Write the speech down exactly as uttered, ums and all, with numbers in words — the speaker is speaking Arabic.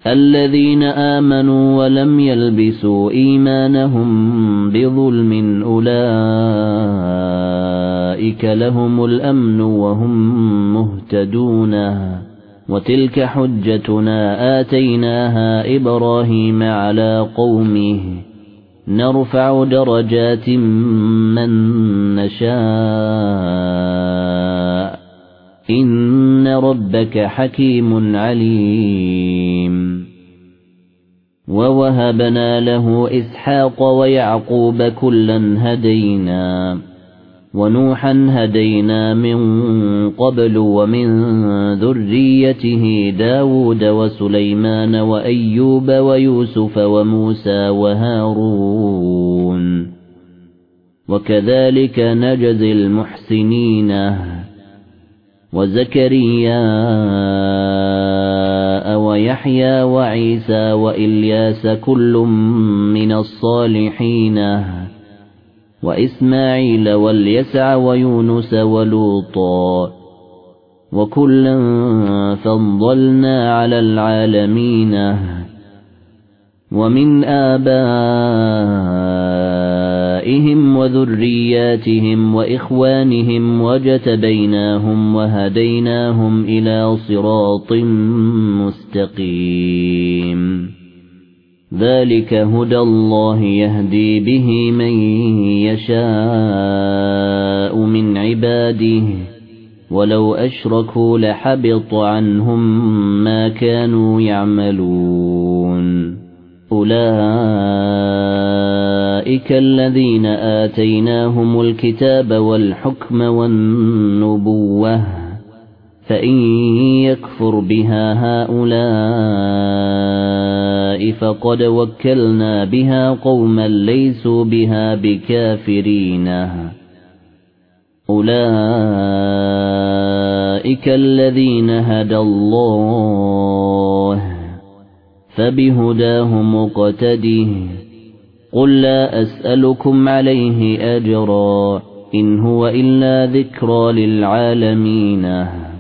الذين آمنوا ولم يلبسوا إيمانهم بظلم أولئك لهم الأمن وهم مهتدون وتلك حجتنا آتيناها إبراهيم على قومه نرفع درجات من نشاء إن ربك حكيم عليم ووهبنا له إسحاق ويعقوب كلا هدينا ونوحا هدينا من قبل ومن ذريته داود وسليمان وأيوب ويوسف وموسى وهارون وكذلك نجزي المحسنين وزكريا ويحيى وعيسى وإلياس كل من الصالحين وإسماعيل واليسع ويونس ولوطا وكلا فضلنا على العالمين ومن آبائهم وذرياتهم وإخوانهم وجتبيناهم وهديناهم إلى صراط مستقيم ذلك هدى الله يهدي به من يشاء من عباده ولو أشركوا لحبط عنهم ما كانوا يعملون أولئك الذين آتيناهم الكتاب والحكم والنبوة فإن يكفر بها هؤلاء فقد وكلنا بها قوما ليسوا بها بكافرين أولئك الذين هدى الله فبهداه مقتده قل لا أسألكم عليه أجرا إن هو إلا ذكرى للعالمين